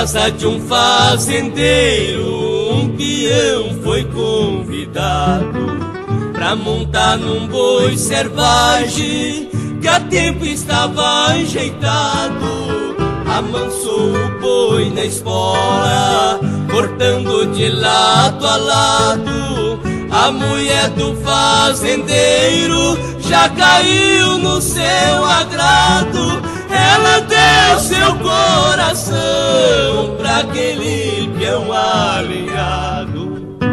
casa de um fazendeiro, um peão foi convidado pra montar num boi selvagem que a tempo estava ajeitado. Amansou o boi na espora, cortando de lado a lado. A mulher do fazendeiro já caiu no seu agrado. Ela deu seu coração pra aquele peão alinhado.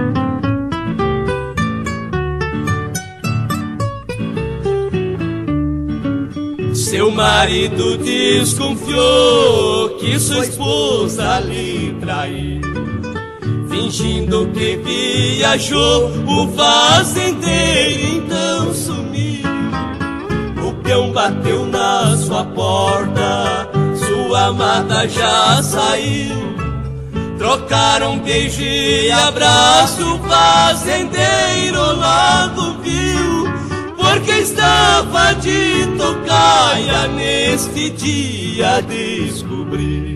Seu marido desconfiou que sua esposa lhe traiu. Fingindo que viajou, o fazendeiro então sumiu. O peão bateu na sua porta, sua amada já saiu. Trocaram beijo e abraço, o fazendeiro logo viu, porque estava de tocaia neste dia descobriu.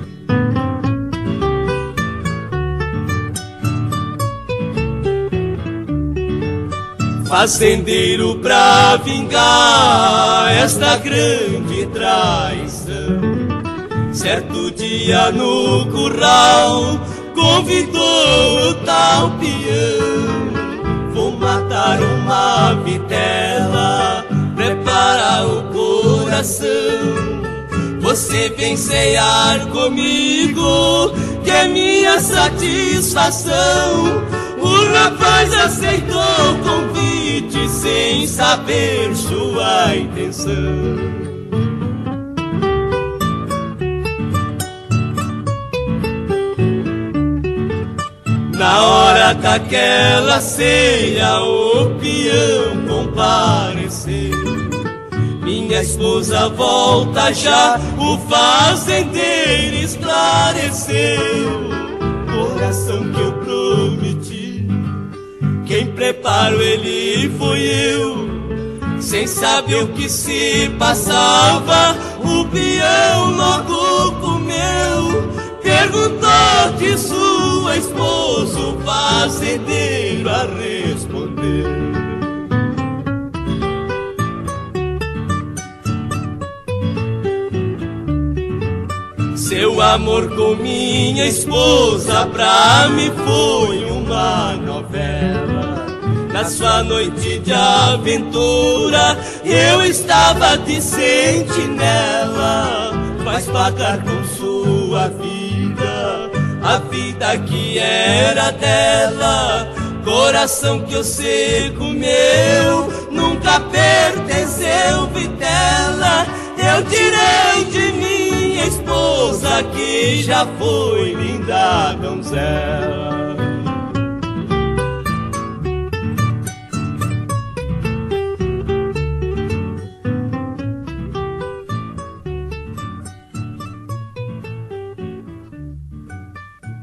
Fazendeiro pra vingar esta grande traição, certo dia no curral convidou o tal peão. Vou matar uma vitela, prepara o coração. Você vem cear comigo, que é minha satisfação. O rapaz aceitou o convite sem saber sua intenção. Na hora daquela ceia, o peão compareceu. Minha esposa volta já, o fazendeiro esclareceu. Coração que eu prometi, quem preparou ele foi eu. Sem saber o que se passava, o peão logo comeu. Perguntou de sua esposa, o fazendeiro a respondeu. Seu amor com minha esposa pra mim foi uma novela. Na sua noite de aventura eu estava de sentinela. Faz pagar com sua vida a vida que era dela. Coração que você comeu nunca pertenceu, vitela. Eu tirei de minha esposa que já foi linda donzela.